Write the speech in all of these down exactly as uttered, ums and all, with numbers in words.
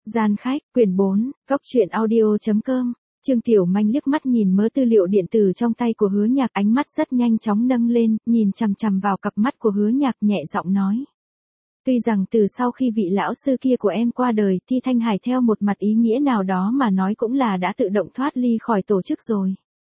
Gian khách, quyển bốn, góc truyện audio.com, Trương Tiểu Manh liếc mắt nhìn mớ tư liệu điện tử trong tay của Hứa Nhạc, ánh mắt rất nhanh chóng nâng lên, nhìn chằm chằm vào cặp mắt của Hứa Nhạc, nhẹ giọng nói. Tuy rằng từ sau khi vị lão sư kia của em qua đời, Thi Thanh Hải theo một mặt ý nghĩa nào đó mà nói cũng là đã tự động thoát ly khỏi tổ chức rồi.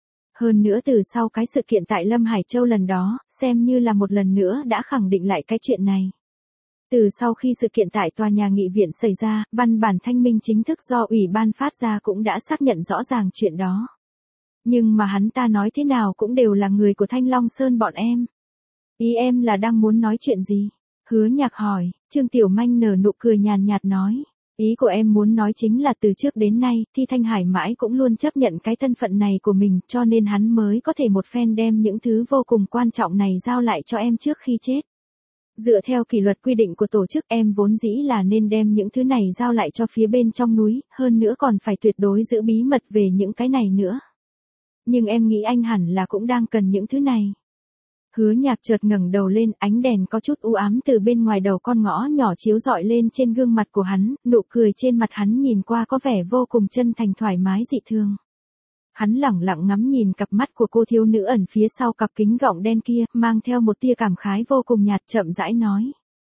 Hơn nữa từ sau cái sự kiện tại Lâm Hải Châu lần đó, xem như là một lần nữa đã khẳng định lại cái chuyện này. Từ sau khi sự kiện tại tòa nhà nghị viện xảy ra, văn bản thanh minh chính thức do ủy ban phát ra cũng đã xác nhận rõ ràng chuyện đó. Nhưng mà hắn ta nói thế nào cũng đều là người của Thanh Long Sơn bọn em. Ý em là đang muốn nói chuyện gì? Hứa Nhạc hỏi. Trương Tiểu Manh nở nụ cười nhàn nhạt nói. Ý của em muốn nói chính là từ trước đến nay, Thi Thanh Hải mãi cũng luôn chấp nhận cái thân phận này của mình, cho nên hắn mới có thể một phen đem những thứ vô cùng quan trọng này giao lại cho em trước khi chết. Dựa theo kỷ luật quy định của tổ chức, em vốn dĩ là nên đem những thứ này giao lại cho phía bên trong núi, hơn nữa còn phải tuyệt đối giữ bí mật về những cái này nữa. Nhưng em nghĩ anh hẳn là cũng đang cần những thứ này. Hứa Nhạc chợt ngẩng đầu lên, ánh đèn có chút u ám từ bên ngoài đầu con ngõ nhỏ chiếu rọi lên trên gương mặt của hắn, nụ cười trên mặt hắn nhìn qua có vẻ vô cùng chân thành thoải mái dị thường. Hắn lẳng lặng ngắm nhìn cặp mắt của cô thiếu nữ ẩn phía sau cặp kính gọng đen kia, mang theo một tia cảm khái vô cùng nhạt, chậm rãi nói.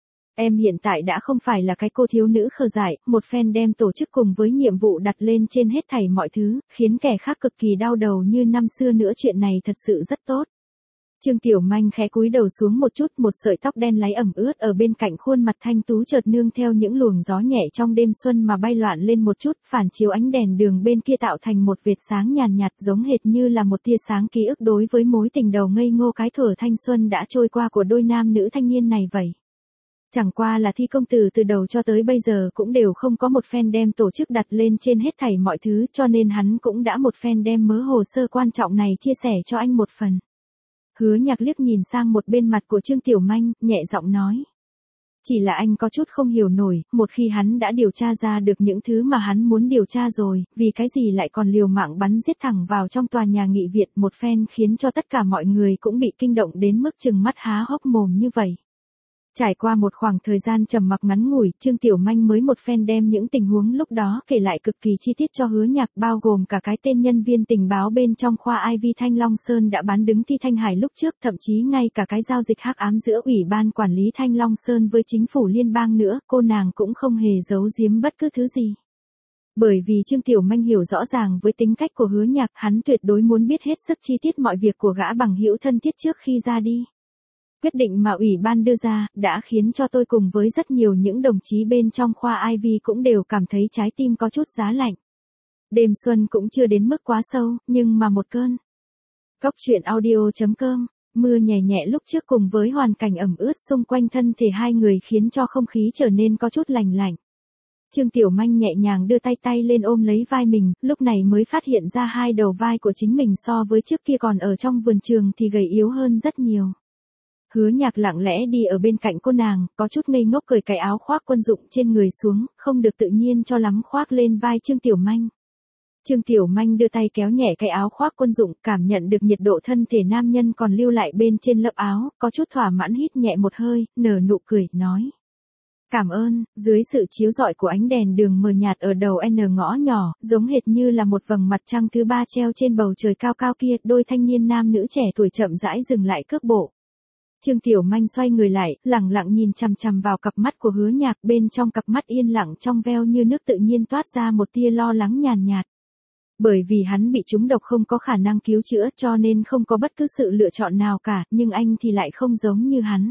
Em hiện tại đã không phải là cái cô thiếu nữ khờ dại, một phen đem tổ chức cùng với nhiệm vụ đặt lên trên hết thảy mọi thứ, khiến kẻ khác cực kỳ đau đầu như năm xưa nữa, chuyện này thật sự rất tốt. Trương Tiểu Manh khẽ cúi đầu xuống một chút, một sợi tóc đen láy ẩm ướt ở bên cạnh khuôn mặt thanh tú chợt nương theo những luồng gió nhẹ trong đêm xuân mà bay loạn lên một chút, phản chiếu ánh đèn đường bên kia tạo thành một vệt sáng nhàn nhạt, giống hệt như là một tia sáng ký ức đối với mối tình đầu ngây ngô cái thuở thanh xuân đã trôi qua của đôi nam nữ thanh niên này vậy. Chẳng qua là Thi công tử từ đầu cho tới bây giờ cũng đều không có một phen đem tổ chức đặt lên trên hết thảy mọi thứ, cho nên hắn cũng đã một phen đem mớ hồ sơ quan trọng này chia sẻ cho anh một phần. Hứa Nhạc liếc nhìn sang một bên mặt của Trương Tiểu Manh, nhẹ giọng nói. Chỉ là anh có chút không hiểu nổi, một khi hắn đã điều tra ra được những thứ mà hắn muốn điều tra rồi, vì cái gì lại còn liều mạng bắn giết thẳng vào trong tòa nhà nghị viện, một phen khiến cho tất cả mọi người cũng bị kinh động đến mức trừng mắt há hốc mồm như vậy. Trải qua một khoảng thời gian trầm mặc ngắn ngủi, Trương Tiểu Manh mới một phen đem những tình huống lúc đó kể lại cực kỳ chi tiết cho Hứa Nhạc, bao gồm cả cái tên nhân viên tình báo bên trong khoa I V Thanh Long Sơn đã bán đứng Thi Thanh Hải lúc trước, thậm chí ngay cả cái giao dịch hắc ám giữa ủy ban quản lý Thanh Long Sơn với chính phủ liên bang nữa, cô nàng cũng không hề giấu giếm bất cứ thứ gì. Bởi vì Trương Tiểu Manh hiểu rõ ràng với tính cách của Hứa Nhạc, hắn tuyệt đối muốn biết hết sức chi tiết mọi việc của gã bằng hữu thân thiết trước khi ra đi. Quyết định mà ủy ban đưa ra, đã khiến cho tôi cùng với rất nhiều những đồng chí bên trong khoa I V cũng đều cảm thấy trái tim có chút giá lạnh. Đêm xuân cũng chưa đến mức quá sâu, nhưng mà một cơn. Góc truyện audio.com, mưa nhẹ nhẹ lúc trước cùng với hoàn cảnh ẩm ướt xung quanh thân thể hai người khiến cho không khí trở nên có chút lành lạnh. Trương Tiểu Manh nhẹ nhàng đưa tay tay lên ôm lấy vai mình, lúc này mới phát hiện ra hai đầu vai của chính mình so với trước kia còn ở trong vườn trường thì gầy yếu hơn rất nhiều. Hứa Nhạc lặng lẽ đi ở bên cạnh cô nàng, có chút ngây ngốc cởi cái áo khoác quân dụng trên người xuống, không được tự nhiên cho lắm khoác lên vai Trương Tiểu Manh. Trương Tiểu Manh đưa tay kéo nhẹ cái áo khoác quân dụng, cảm nhận được nhiệt độ thân thể nam nhân còn lưu lại bên trên lớp áo, có chút thỏa mãn hít nhẹ một hơi, nở nụ cười, nói. Cảm ơn. Dưới sự chiếu rọi của ánh đèn đường mờ nhạt ở đầu N ngõ nhỏ, giống hệt như là một vầng mặt trăng thứ ba treo trên bầu trời cao cao kia, đôi thanh niên nam nữ trẻ tuổi chậm rãi dừng lại cước bộ. Trương Tiểu Manh xoay người lại, lẳng lặng nhìn chằm chằm vào cặp mắt của Hứa Nhạc, bên trong cặp mắt yên lặng trong veo như nước tự nhiên toát ra một tia lo lắng nhàn nhạt. Bởi vì hắn bị trúng độc không có khả năng cứu chữa cho nên không có bất cứ sự lựa chọn nào cả, nhưng anh thì lại không giống như hắn.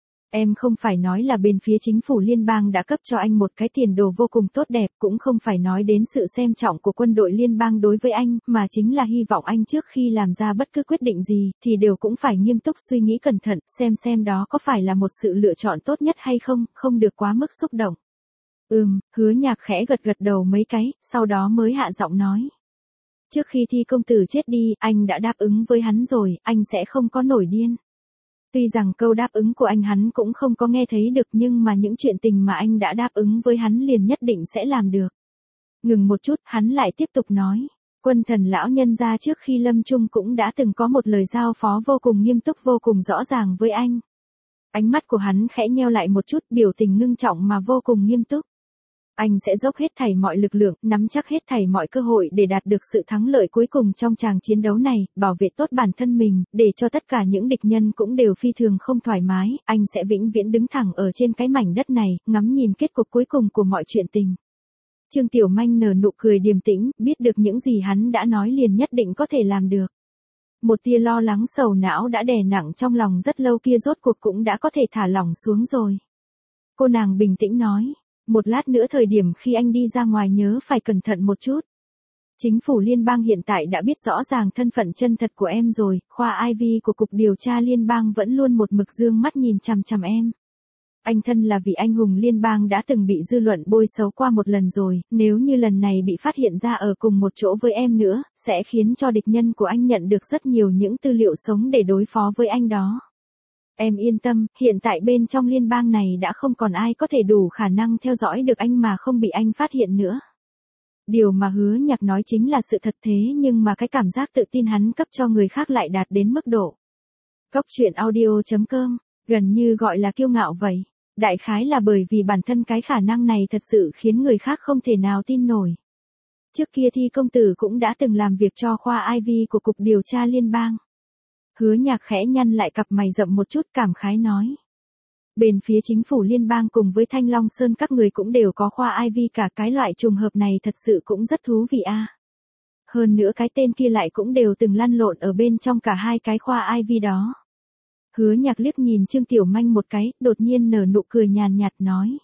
Em không phải nói là bên phía chính phủ liên bang đã cấp cho anh một cái tiền đồ vô cùng tốt đẹp, cũng không phải nói đến sự xem trọng của quân đội liên bang đối với anh, mà chính là hy vọng anh trước khi làm ra bất cứ quyết định gì, thì đều cũng phải nghiêm túc suy nghĩ cẩn thận, xem xem đó có phải là một sự lựa chọn tốt nhất hay không, không được quá mức xúc động. Ừm, Hứa Nhạc khẽ gật gật đầu mấy cái, sau đó mới hạ giọng nói. Trước khi Thi công tử chết đi, anh đã đáp ứng với hắn rồi, anh sẽ không có nổi điên. Tuy rằng câu đáp ứng của anh hắn cũng không có nghe thấy được, nhưng mà những chuyện tình mà anh đã đáp ứng với hắn liền nhất định sẽ làm được. Ngừng một chút, hắn lại tiếp tục nói. Quân thần lão nhân gia trước khi lâm chung cũng đã từng có một lời giao phó vô cùng nghiêm túc vô cùng rõ ràng với anh. Ánh mắt của hắn khẽ nheo lại một chút, biểu tình ngưng trọng mà vô cùng nghiêm túc. Anh sẽ dốc hết thảy mọi lực lượng, nắm chắc hết thảy mọi cơ hội để đạt được sự thắng lợi cuối cùng trong tràng chiến đấu này, bảo vệ tốt bản thân mình, để cho tất cả những địch nhân cũng đều phi thường không thoải mái, anh sẽ vĩnh viễn đứng thẳng ở trên cái mảnh đất này, ngắm nhìn kết cục cuối cùng của mọi chuyện tình. Trương Tiểu Manh nở nụ cười điềm tĩnh, biết được những gì hắn đã nói liền nhất định có thể làm được. Một tia lo lắng sầu não đã đè nặng trong lòng rất lâu kia rốt cuộc cũng đã có thể thả lỏng xuống rồi. Cô nàng bình tĩnh nói, một lát nữa thời điểm khi anh đi ra ngoài nhớ phải cẩn thận một chút. Chính phủ liên bang hiện tại đã biết rõ ràng thân phận chân thật của em rồi, khoa i vê của Cục Điều tra Liên bang vẫn luôn một mực dương mắt nhìn chằm chằm em. Anh thân là vị anh hùng liên bang đã từng bị dư luận bôi xấu qua một lần rồi, nếu như lần này bị phát hiện ra ở cùng một chỗ với em nữa, sẽ khiến cho địch nhân của anh nhận được rất nhiều những tư liệu sống để đối phó với anh đó. Em yên tâm, hiện tại bên trong liên bang này đã không còn ai có thể đủ khả năng theo dõi được anh mà không bị anh phát hiện nữa. Điều mà Hứa Nhạc nói chính là sự thật thế nhưng mà cái cảm giác tự tin hắn cấp cho người khác lại đạt đến mức độ. Cốc truyện audio chấm com, gần như gọi là kiêu ngạo vậy. Đại khái là bởi vì bản thân cái khả năng này thật sự khiến người khác không thể nào tin nổi. Trước kia Thi công tử cũng đã từng làm việc cho khoa i vê của Cục Điều tra Liên bang. Hứa Nhạc khẽ nhăn lại cặp mày rậm một chút cảm khái nói. Bên phía chính phủ liên bang cùng với Thanh Long Sơn các người cũng đều có khoa i vê cả, cái loại trùng hợp này thật sự cũng rất thú vị a. Hơn nữa cái tên kia lại cũng đều từng lăn lộn ở bên trong cả hai cái khoa i vê đó. Hứa Nhạc liếc nhìn Trương Tiểu Manh một cái, đột nhiên nở nụ cười nhàn nhạt nói.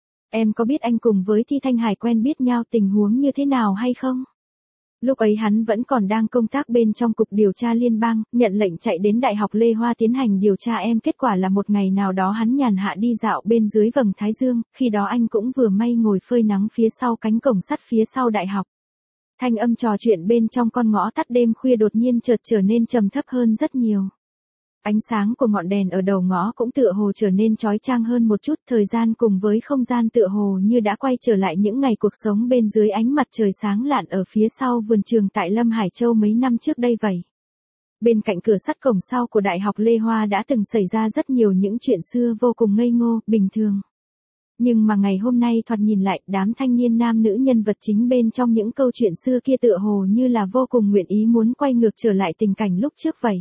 Em có biết anh cùng với Thi Thanh Hải quen biết nhau tình huống như thế nào hay không? Lúc ấy hắn vẫn còn đang công tác bên trong Cục Điều tra Liên bang, nhận lệnh chạy đến Đại học Lê Hoa tiến hành điều tra em. Kết quả là một ngày nào đó hắn nhàn hạ đi dạo bên dưới vầng Thái Dương, khi đó anh cũng vừa may ngồi phơi nắng phía sau cánh cổng sắt phía sau đại học. Thanh âm trò chuyện bên trong con ngõ tắt đêm khuya đột nhiên chợt trở nên trầm thấp hơn rất nhiều. Ánh sáng của ngọn đèn ở đầu ngõ cũng tựa hồ trở nên chói chang hơn một chút, thời gian cùng với không gian tựa hồ như đã quay trở lại những ngày cuộc sống bên dưới ánh mặt trời sáng lạn ở phía sau vườn trường tại Lâm Hải Châu mấy năm trước đây vậy. Bên cạnh cửa sắt cổng sau của Đại học Lê Hoa đã từng xảy ra rất nhiều những chuyện xưa vô cùng ngây ngô, bình thường. Nhưng mà ngày hôm nay thoạt nhìn lại, đám thanh niên nam nữ nhân vật chính bên trong những câu chuyện xưa kia tựa hồ như là vô cùng nguyện ý muốn quay ngược trở lại tình cảnh lúc trước vậy.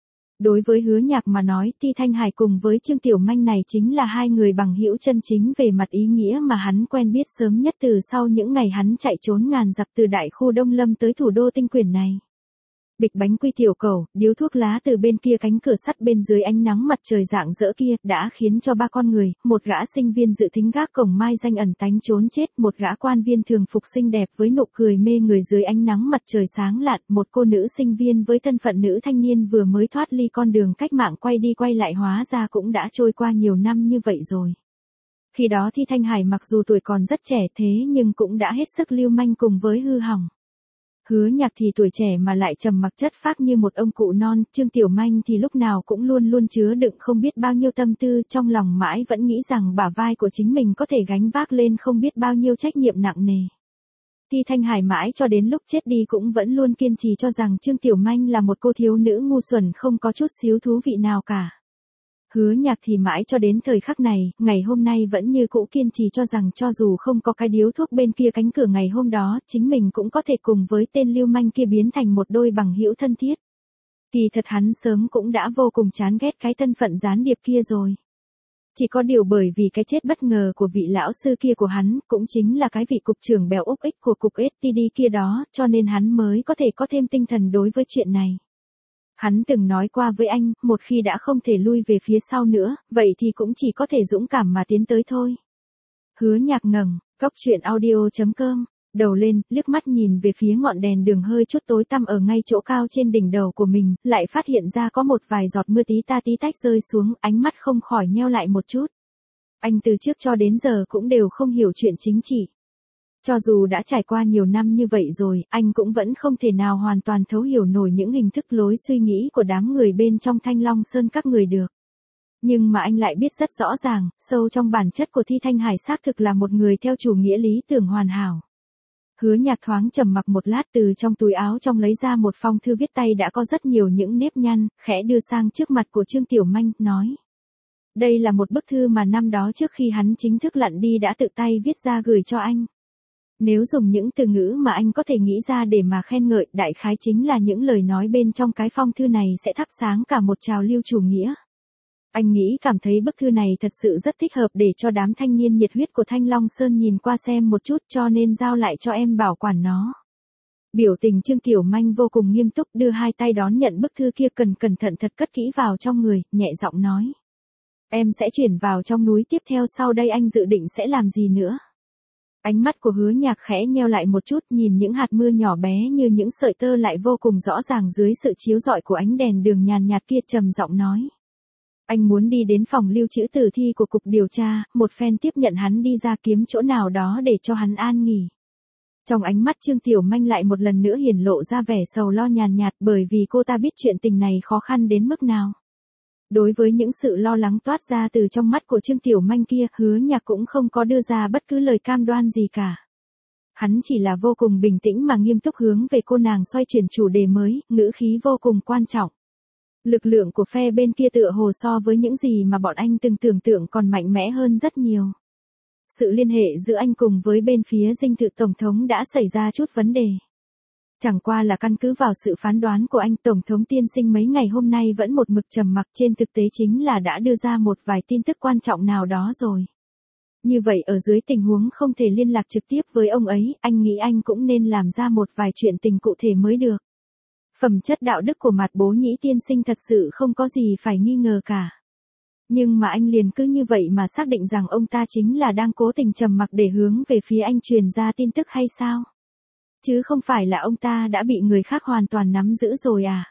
Đối với Hứa Nhạc mà nói, Thi Thanh Hải cùng với Trương Tiểu Manh này chính là hai người bằng hữu chân chính về mặt ý nghĩa mà hắn quen biết sớm nhất từ sau những ngày hắn chạy trốn ngàn dặm từ đại khu Đông Lâm tới thủ đô Tinh Quyển này. Bịch bánh quy tiểu cầu, điếu thuốc lá từ bên kia cánh cửa sắt bên dưới ánh nắng mặt trời rạng rỡ kia đã khiến cho ba con người, một gã sinh viên dự thính gác cổng mai danh ẩn tánh trốn chết, một gã quan viên thường phục xinh đẹp với nụ cười mê người dưới ánh nắng mặt trời sáng lạn, một cô nữ sinh viên với thân phận nữ thanh niên vừa mới thoát ly con đường cách mạng quay đi quay lại hóa ra cũng đã trôi qua nhiều năm như vậy rồi. Khi đó Thi Thanh Hải mặc dù tuổi còn rất trẻ thế nhưng cũng đã hết sức lưu manh cùng với hư hỏng. Hứa Nhạc thì tuổi trẻ mà lại trầm mặc chất phác như một ông cụ non, Trương Tiểu Manh thì lúc nào cũng luôn luôn chứa đựng không biết bao nhiêu tâm tư, trong lòng mãi vẫn nghĩ rằng bả vai của chính mình có thể gánh vác lên không biết bao nhiêu trách nhiệm nặng nề. Thi Thanh Hải mãi cho đến lúc chết đi cũng vẫn luôn kiên trì cho rằng Trương Tiểu Manh là một cô thiếu nữ ngu xuẩn không có chút xíu thú vị nào cả. Hứa Nhạc thì mãi cho đến thời khắc này, ngày hôm nay vẫn như cũ kiên trì cho rằng cho dù không có cái điếu thuốc bên kia cánh cửa ngày hôm đó, chính mình cũng có thể cùng với tên lưu manh kia biến thành một đôi bằng hữu thân thiết. Kỳ thật hắn sớm cũng đã vô cùng chán ghét cái thân phận gián điệp kia rồi. Chỉ có điều bởi vì cái chết bất ngờ của vị lão sư kia của hắn, cũng chính là cái vị cục trưởng bèo úc ích của cục ét tê đê kia đó, cho nên hắn mới có thể có thêm tinh thần đối với chuyện này. Hắn từng nói qua với anh, một khi đã không thể lui về phía sau nữa, vậy thì cũng chỉ có thể dũng cảm mà tiến tới thôi. Hứa Nhạc ngẩng, cốc truyện audio chấm com, đầu lên, liếc mắt nhìn về phía ngọn đèn đường hơi chút tối tăm ở ngay chỗ cao trên đỉnh đầu của mình, lại phát hiện ra có một vài giọt mưa tí ta tí tách rơi xuống, ánh mắt không khỏi nheo lại một chút. Anh từ trước cho đến giờ cũng đều không hiểu chuyện chính trị. Cho dù đã trải qua nhiều năm như vậy rồi, anh cũng vẫn không thể nào hoàn toàn thấu hiểu nổi những hình thức lối suy nghĩ của đám người bên trong Thanh Long Sơn các người được. Nhưng mà anh lại biết rất rõ ràng, sâu trong bản chất của Thi Thanh Hải xác thực là một người theo chủ nghĩa lý tưởng hoàn hảo. Hứa Nhạc thoáng trầm mặc một lát từ trong túi áo trong lấy ra một phong thư viết tay đã có rất nhiều những nếp nhăn, khẽ đưa sang trước mặt của Trương Tiểu Manh, nói. Đây là một bức thư mà năm đó trước khi hắn chính thức lặn đi đã tự tay viết ra gửi cho anh. Nếu dùng những từ ngữ mà anh có thể nghĩ ra để mà khen ngợi, đại khái chính là những lời nói bên trong cái phong thư này sẽ thắp sáng cả một trào lưu chủ nghĩa. Anh nghĩ cảm thấy bức thư này thật sự rất thích hợp để cho đám thanh niên nhiệt huyết của Thanh Long Sơn nhìn qua xem một chút, cho nên giao lại cho em bảo quản nó. Biểu tình Trương Tiểu Manh vô cùng nghiêm túc, đưa hai tay đón nhận bức thư kia, cần cẩn thận thật cất kỹ vào trong người, nhẹ giọng nói. Em sẽ chuyển vào trong núi tiếp theo, sau đây anh dự định sẽ làm gì nữa? Ánh mắt của Hứa Nhạc khẽ nheo lại một chút, nhìn những hạt mưa nhỏ bé như những sợi tơ lại vô cùng rõ ràng dưới sự chiếu rọi của ánh đèn đường nhàn nhạt kia, trầm giọng nói. Anh muốn đi đến phòng lưu trữ tử thi của cục điều tra, một phen tiếp nhận hắn đi ra, kiếm chỗ nào đó để cho hắn an nghỉ. Trong ánh mắt Trương Tiểu Manh lại một lần nữa hiển lộ ra vẻ sầu lo nhàn nhạt, bởi vì cô ta biết chuyện tình này khó khăn đến mức nào. Đối với những sự lo lắng toát ra từ trong mắt của Trương Tiểu Manh kia, Hứa Nhạc cũng không có đưa ra bất cứ lời cam đoan gì cả. Hắn chỉ là vô cùng bình tĩnh mà nghiêm túc hướng về cô nàng xoay chuyển chủ đề mới, ngữ khí vô cùng quan trọng. Lực lượng của phe bên kia tựa hồ so với những gì mà bọn anh từng tưởng tượng còn mạnh mẽ hơn rất nhiều. Sự liên hệ giữa anh cùng với bên phía dinh thự Tổng thống đã xảy ra chút vấn đề. Chẳng qua là căn cứ vào sự phán đoán của anh, Tổng thống tiên sinh mấy ngày hôm nay vẫn một mực trầm mặc, trên thực tế chính là đã đưa ra một vài tin tức quan trọng nào đó rồi. Như vậy ở dưới tình huống không thể liên lạc trực tiếp với ông ấy, anh nghĩ anh cũng nên làm ra một vài chuyện tình cụ thể mới được. Phẩm chất đạo đức của Mạt Bố Nhĩ tiên sinh thật sự không có gì phải nghi ngờ cả. Nhưng mà anh liền cứ như vậy mà xác định rằng ông ta chính là đang cố tình trầm mặc để hướng về phía anh truyền ra tin tức hay sao? Chứ không phải là ông ta đã bị người khác hoàn toàn nắm giữ rồi à?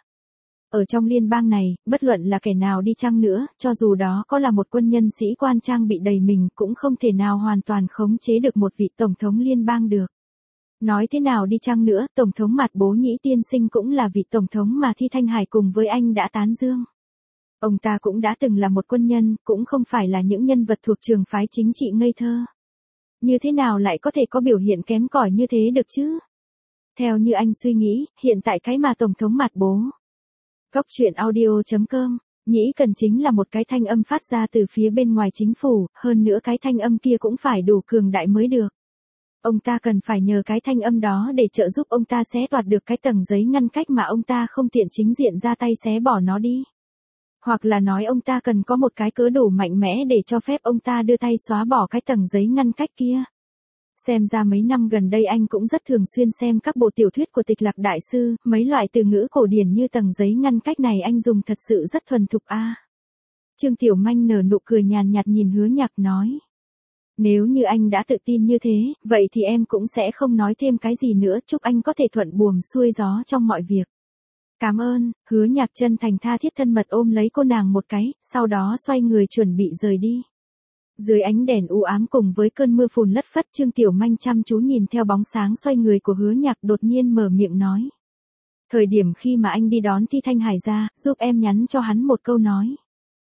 Ở trong liên bang này, bất luận là kẻ nào đi chăng nữa, cho dù đó có là một quân nhân sĩ quan trang bị đầy mình, cũng không thể nào hoàn toàn khống chế được một vị tổng thống liên bang được. Nói thế nào đi chăng nữa, Tổng thống Mạt Bố Nhĩ tiên sinh cũng là vị tổng thống mà Thi Thanh Hải cùng với anh đã tán dương. Ông ta cũng đã từng là một quân nhân, cũng không phải là những nhân vật thuộc trường phái chính trị ngây thơ. Như thế nào lại có thể có biểu hiện kém cỏi như thế được chứ? Theo như anh suy nghĩ, hiện tại cái mà Tổng thống Mạt Bố Cóc truyện audio chấm com Nhĩ cần chính là một cái thanh âm phát ra từ phía bên ngoài chính phủ, hơn nữa cái thanh âm kia cũng phải đủ cường đại mới được. Ông ta cần phải nhờ cái thanh âm đó để trợ giúp ông ta xé toạc được cái tầng giấy ngăn cách mà ông ta không tiện chính diện ra tay xé bỏ nó đi. Hoặc là nói ông ta cần có một cái cớ đủ mạnh mẽ để cho phép ông ta đưa tay xóa bỏ cái tầng giấy ngăn cách kia. Xem ra mấy năm gần đây anh cũng rất thường xuyên xem các bộ tiểu thuyết của Tịch Lạc Đại Sư, mấy loại từ ngữ cổ điển như tầng giấy ngăn cách này anh dùng thật sự rất thuần thục a. À. Trương Tiểu Manh nở nụ cười nhàn nhạt nhìn Hứa Nhạc nói. Nếu như anh đã tự tin như thế, vậy thì em cũng sẽ không nói thêm cái gì nữa, chúc anh có thể thuận buồm xuôi gió trong mọi việc. Cảm ơn, Hứa Nhạc chân thành tha thiết thân mật ôm lấy cô nàng một cái, sau đó xoay người chuẩn bị rời đi. Dưới ánh đèn u ám cùng với cơn mưa phùn lất phất, Trương Tiểu Manh chăm chú nhìn theo bóng sáng xoay người của Hứa Nhạc, đột nhiên mở miệng nói. Thời điểm khi mà anh đi đón Thi Thanh Hải ra, giúp em nhắn cho hắn một câu nói.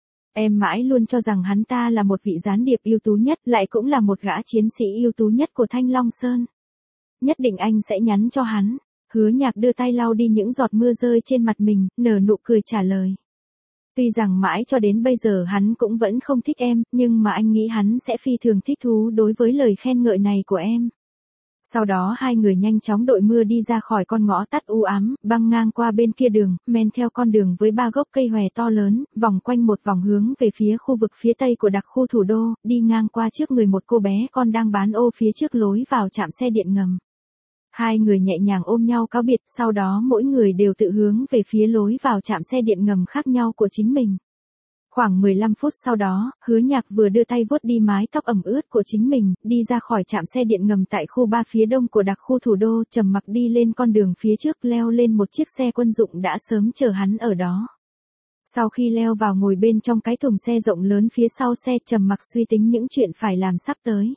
Em mãi luôn cho rằng hắn ta là một vị gián điệp ưu tú nhất, lại cũng là một gã chiến sĩ ưu tú nhất của Thanh Long Sơn. Nhất định anh sẽ nhắn cho hắn. Hứa Nhạc đưa tay lau đi những giọt mưa rơi trên mặt mình, nở nụ cười trả lời. Tuy rằng mãi cho đến bây giờ hắn cũng vẫn không thích em, nhưng mà anh nghĩ hắn sẽ phi thường thích thú đối với lời khen ngợi này của em. Sau đó hai người nhanh chóng đội mưa đi ra khỏi con ngõ tắt u ám, băng ngang qua bên kia đường, men theo con đường với ba gốc cây hòe to lớn, vòng quanh một vòng hướng về phía khu vực phía tây của đặc khu thủ đô, đi ngang qua trước người một cô bé con đang bán ô phía trước lối vào trạm xe điện ngầm. Hai người nhẹ nhàng ôm nhau cáo biệt, sau đó mỗi người đều tự hướng về phía lối vào trạm xe điện ngầm khác nhau của chính mình. Khoảng mười lăm phút sau đó, Hứa Nhạc vừa đưa tay vuốt đi mái tóc ẩm ướt của chính mình, đi ra khỏi trạm xe điện ngầm tại khu ba phía đông của đặc khu thủ đô, trầm mặc đi lên con đường phía trước, leo lên một chiếc xe quân dụng đã sớm chờ hắn ở đó. Sau khi leo vào ngồi bên trong cái thùng xe rộng lớn phía sau xe, trầm mặc suy tính những chuyện phải làm sắp tới.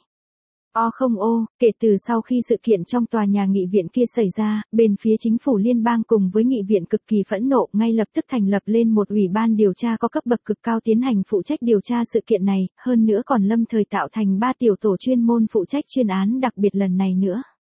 O không ô, kể từ sau khi sự kiện trong tòa nhà nghị viện kia xảy ra, bên phía chính phủ liên bang cùng với nghị viện cực kỳ phẫn nộ, ngay lập tức thành lập lên một ủy ban điều tra có cấp bậc cực cao tiến hành phụ trách điều tra sự kiện này, hơn nữa còn lâm thời tạo thành ba tiểu tổ chuyên môn phụ trách chuyên án đặc biệt lần này nữa.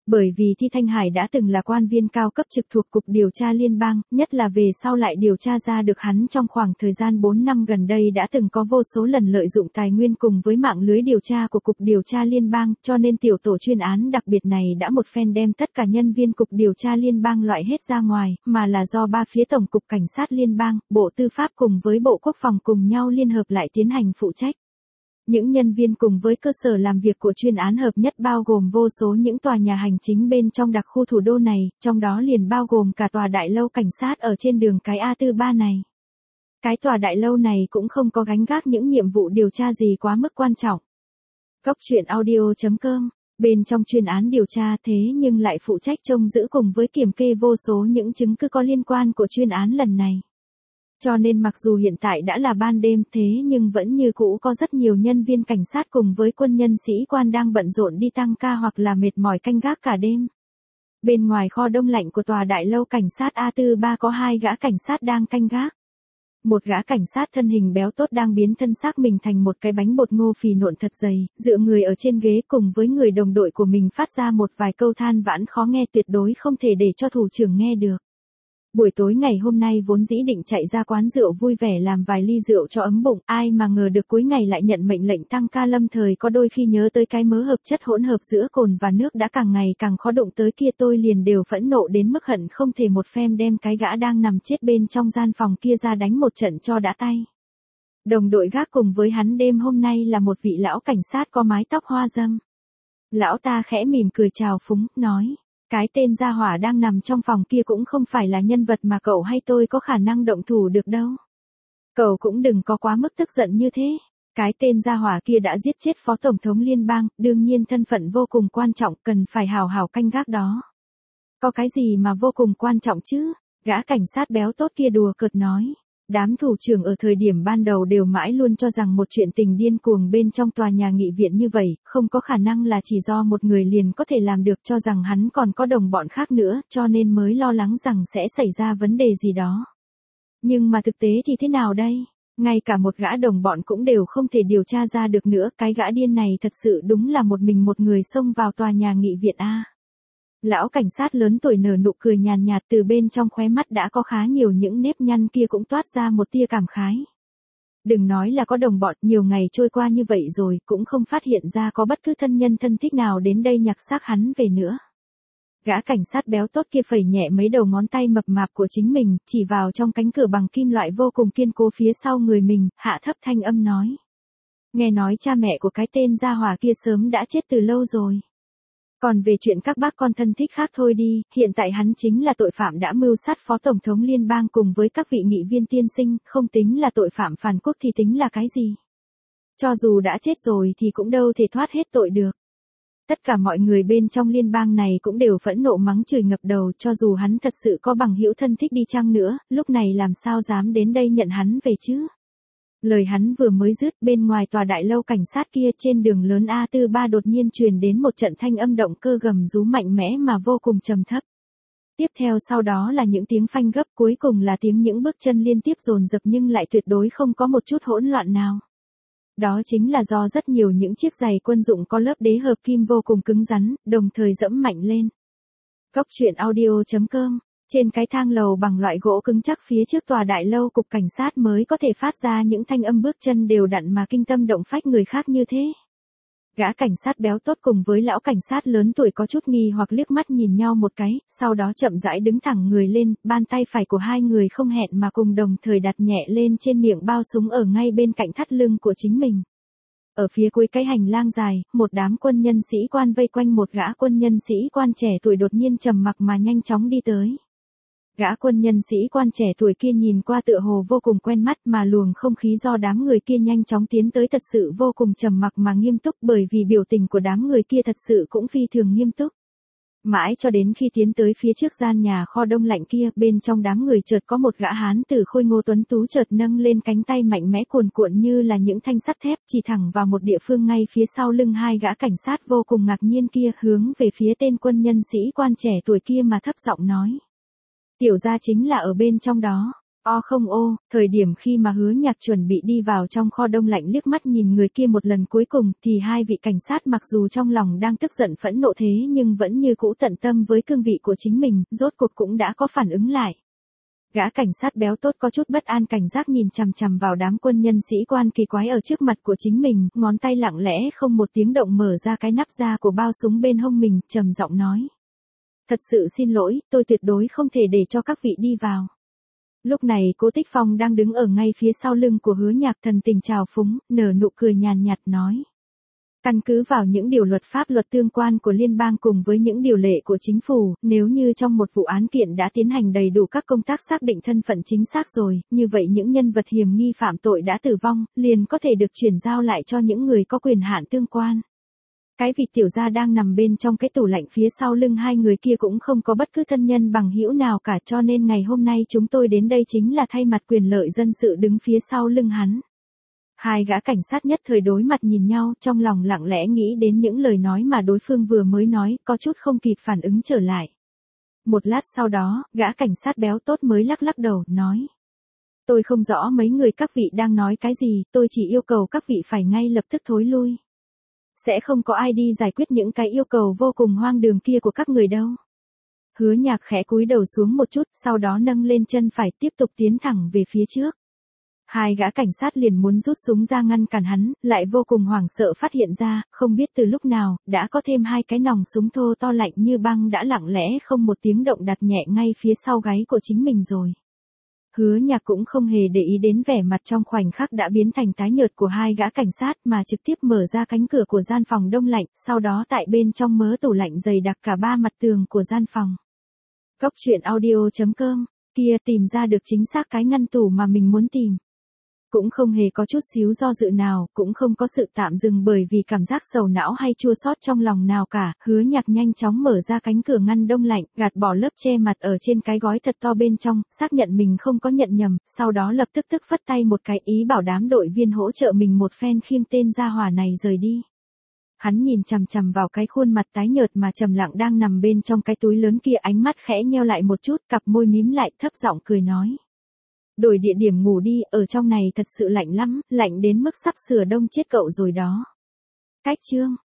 Bởi vì Thi Thanh Hải đã từng là quan viên cao cấp trực thuộc Cục Điều tra Liên bang, nhất là về sau lại điều tra ra được hắn trong khoảng thời gian bốn năm gần đây đã từng có vô số lần lợi dụng tài nguyên cùng với mạng lưới điều tra của Cục Điều tra Liên bang, cho nên tiểu tổ chuyên án đặc biệt này đã một phen đem tất cả nhân viên Cục Điều tra Liên bang loại hết ra ngoài, mà là do ba phía Tổng cục Cảnh sát Liên bang, Bộ Tư pháp cùng với Bộ Quốc phòng cùng nhau liên hợp lại tiến hành phụ trách. Những nhân viên cùng với cơ sở làm việc của chuyên án hợp nhất bao gồm vô số những tòa nhà hành chính bên trong đặc khu thủ đô này, trong đó liền bao gồm cả tòa đại lâu cảnh sát ở trên đường cái A tư ba này. Cái tòa đại lâu này cũng không có gánh gác những nhiệm vụ điều tra gì quá mức quan trọng. Góc truyện audio chấm com, bên trong chuyên án điều tra thế nhưng lại phụ trách trông giữ cùng với kiểm kê vô số những chứng cứ có liên quan của chuyên án lần này. Cho nên mặc dù hiện tại đã là ban đêm thế nhưng vẫn như cũ có rất nhiều nhân viên cảnh sát cùng với quân nhân sĩ quan đang bận rộn đi tăng ca hoặc là mệt mỏi canh gác cả đêm. Bên ngoài kho đông lạnh của tòa đại lâu cảnh sát A tư ba có hai gã cảnh sát đang canh gác. Một gã cảnh sát thân hình béo tốt đang biến thân xác mình thành một cái bánh bột ngô phì nộn thật dày, dựa người ở trên ghế cùng với người đồng đội của mình phát ra một vài câu than vãn khó nghe tuyệt đối không thể để cho thủ trưởng nghe được. Buổi tối ngày hôm nay vốn dĩ định chạy ra quán rượu vui vẻ làm vài ly rượu cho ấm bụng, ai mà ngờ được cuối ngày lại nhận mệnh lệnh tăng ca lâm thời có đôi khi nhớ tới cái mớ hợp chất hỗn hợp giữa cồn và nước đã càng ngày càng khó đụng tới kia tôi liền đều phẫn nộ đến mức hận không thể một phen đem cái gã đang nằm chết bên trong gian phòng kia ra đánh một trận cho đã tay. Đồng đội gác cùng với hắn đêm hôm nay là một vị lão cảnh sát có mái tóc hoa râm. Lão ta khẽ mỉm cười chào phúng, nói. Cái tên gia hỏa đang nằm trong phòng kia cũng không phải là nhân vật mà cậu hay tôi có khả năng động thủ được đâu. Cậu cũng đừng có quá mức tức giận như thế. Cái tên gia hỏa kia đã giết chết Phó Tổng thống Liên bang, đương nhiên thân phận vô cùng quan trọng, cần phải hào hào canh gác đó. Có cái gì mà vô cùng quan trọng chứ? Gã cảnh sát béo tốt kia đùa cợt nói. Đám thủ trưởng ở thời điểm ban đầu đều mãi luôn cho rằng một chuyện tình điên cuồng bên trong tòa nhà nghị viện như vậy, không có khả năng là chỉ do một người liền có thể làm được, cho rằng hắn còn có đồng bọn khác nữa, cho nên mới lo lắng rằng sẽ xảy ra vấn đề gì đó. Nhưng mà thực tế thì thế nào đây? Ngay cả một gã đồng bọn cũng đều không thể điều tra ra được nữa, cái gã điên này thật sự đúng là một mình một người xông vào tòa nhà nghị viện a. Lão cảnh sát lớn tuổi nở nụ cười nhàn nhạt, từ bên trong khóe mắt đã có khá nhiều những nếp nhăn kia cũng toát ra một tia cảm khái. Đừng nói là có đồng bọn, nhiều ngày trôi qua như vậy rồi cũng không phát hiện ra có bất cứ thân nhân thân thích nào đến đây nhặt xác hắn về nữa. Gã cảnh sát béo tốt kia phẩy nhẹ mấy đầu ngón tay mập mạp của chính mình, chỉ vào trong cánh cửa bằng kim loại vô cùng kiên cố phía sau người mình, hạ thấp thanh âm nói. Nghe nói cha mẹ của cái tên gia hỏa kia sớm đã chết từ lâu rồi. Còn về chuyện các bác con thân thích khác thôi đi, hiện tại hắn chính là tội phạm đã mưu sát Phó Tổng thống Liên bang cùng với các vị nghị viên tiên sinh, không tính là tội phạm phản quốc thì tính là cái gì? Cho dù đã chết rồi thì cũng đâu thể thoát hết tội được. Tất cả mọi người bên trong liên bang này cũng đều phẫn nộ mắng chửi ngập đầu, cho dù hắn thật sự có bằng hữu thân thích đi chăng nữa, lúc này làm sao dám đến đây nhận hắn về chứ? Lời hắn vừa mới dứt, bên ngoài tòa đại lâu cảnh sát kia trên đường lớn A tư ba đột nhiên truyền đến một trận thanh âm động cơ gầm rú mạnh mẽ mà vô cùng trầm thấp. Tiếp theo sau đó là những tiếng phanh gấp, cuối cùng là tiếng những bước chân liên tiếp dồn dập nhưng lại tuyệt đối không có một chút hỗn loạn nào. Đó chính là do rất nhiều những chiếc giày quân dụng có lớp đế hợp kim vô cùng cứng rắn, đồng thời dẫm mạnh lên. Góc truyện audio chấm com. Trên cái thang lầu bằng loại gỗ cứng chắc phía trước tòa đại lâu cục cảnh sát mới có thể phát ra những thanh âm bước chân đều đặn mà kinh tâm động phách người khác như thế. Gã cảnh sát béo tốt cùng với lão cảnh sát lớn tuổi có chút nghi hoặc liếc mắt nhìn nhau một cái, sau đó chậm rãi đứng thẳng người lên, bàn tay phải của hai người không hẹn mà cùng đồng thời đặt nhẹ lên trên miệng bao súng ở ngay bên cạnh thắt lưng của chính mình. Ở phía cuối cái hành lang dài, một đám quân nhân sĩ quan vây quanh một gã quân nhân sĩ quan trẻ tuổi đột nhiên trầm mặc mà nhanh chóng đi tới. Gã quân nhân sĩ quan trẻ tuổi kia nhìn qua tựa hồ vô cùng quen mắt mà luồng không khí do đám người kia nhanh chóng tiến tới thật sự vô cùng trầm mặc mà nghiêm túc, bởi vì biểu tình của đám người kia thật sự cũng phi thường nghiêm túc. Mãi cho đến khi tiến tới phía trước gian nhà kho đông lạnh kia, bên trong đám người chợt có một gã hán tử khôi ngô tuấn tú chợt nâng lên cánh tay mạnh mẽ cuồn cuộn như là những thanh sắt thép chỉ thẳng vào một địa phương ngay phía sau lưng hai gã cảnh sát vô cùng ngạc nhiên kia, hướng về phía tên quân nhân sĩ quan trẻ tuổi kia mà thấp giọng nói. Tiểu gia chính là ở bên trong đó. O không ô, thời điểm khi mà Hứa Nhạc chuẩn bị đi vào trong kho đông lạnh liếc mắt nhìn người kia một lần cuối cùng thì hai vị cảnh sát mặc dù trong lòng đang tức giận phẫn nộ thế nhưng vẫn như cũ tận tâm với cương vị của chính mình, rốt cuộc cũng đã có phản ứng lại. Gã cảnh sát béo tốt có chút bất an cảnh giác nhìn chằm chằm vào đám quân nhân sĩ quan kỳ quái ở trước mặt của chính mình, ngón tay lặng lẽ không một tiếng động mở ra cái nắp da của bao súng bên hông mình, trầm giọng nói. Thật sự xin lỗi, tôi tuyệt đối không thể để cho các vị đi vào. Lúc này Cố Tích Phong đang đứng ở ngay phía sau lưng của Hứa Nhạc thần tình trào phúng, nở nụ cười nhàn nhạt nói. Căn cứ vào những điều luật pháp luật tương quan của liên bang cùng với những điều lệ của chính phủ, nếu như trong một vụ án kiện đã tiến hành đầy đủ các công tác xác định thân phận chính xác rồi, như vậy những nhân vật hiểm nghi phạm tội đã tử vong, liền có thể được chuyển giao lại cho những người có quyền hạn tương quan. Cái vị tiểu gia đang nằm bên trong cái tủ lạnh phía sau lưng hai người kia cũng không có bất cứ thân nhân bằng hữu nào cả, cho nên ngày hôm nay chúng tôi đến đây chính là thay mặt quyền lợi dân sự đứng phía sau lưng hắn. Hai gã cảnh sát nhất thời đối mặt nhìn nhau, trong lòng lặng lẽ nghĩ đến những lời nói mà đối phương vừa mới nói, có chút không kịp phản ứng trở lại. Một lát sau đó, gã cảnh sát béo tốt mới lắc lắc đầu, nói. Tôi không rõ mấy người các vị đang nói cái gì, tôi chỉ yêu cầu các vị phải ngay lập tức thối lui. Sẽ không có ai đi giải quyết những cái yêu cầu vô cùng hoang đường kia của các người đâu. Hứa Nhạc khẽ cúi đầu xuống một chút, sau đó nâng lên chân phải tiếp tục tiến thẳng về phía trước. Hai gã cảnh sát liền muốn rút súng ra ngăn cản hắn, lại vô cùng hoảng sợ phát hiện ra, không biết từ lúc nào, đã có thêm hai cái nòng súng thô to lạnh như băng đã lặng lẽ không một tiếng động đặt nhẹ ngay phía sau gáy của chính mình rồi. Hứa Nhạc cũng không hề để ý đến vẻ mặt trong khoảnh khắc đã biến thành tái nhợt của hai gã cảnh sát mà trực tiếp mở ra cánh cửa của gian phòng đông lạnh, sau đó tại bên trong mớ tủ lạnh dày đặc cả ba mặt tường của gian phòng. Góc truyện audio chấm com, kia tìm ra được chính xác cái ngăn tủ mà mình muốn tìm. Cũng không hề có chút xíu do dự nào, cũng không có sự tạm dừng bởi vì cảm giác sầu não hay chua xót trong lòng nào cả, Hứa Nhạc nhanh chóng mở ra cánh cửa ngăn đông lạnh, gạt bỏ lớp che mặt ở trên cái gói thật to bên trong, xác nhận mình không có nhận nhầm, sau đó lập tức tức phất tay một cái ý bảo đám đội viên hỗ trợ mình một phen khiêng tên gia hỏa này rời đi. Hắn nhìn chằm chằm vào cái khuôn mặt tái nhợt mà trầm lặng đang nằm bên trong cái túi lớn kia, ánh mắt khẽ nheo lại một chút, cặp môi mím lại, thấp giọng cười nói. Đổi địa điểm ngủ đi, ở trong này thật sự lạnh lắm, lạnh đến mức sắp sửa đông chết cậu rồi đó. Cách chương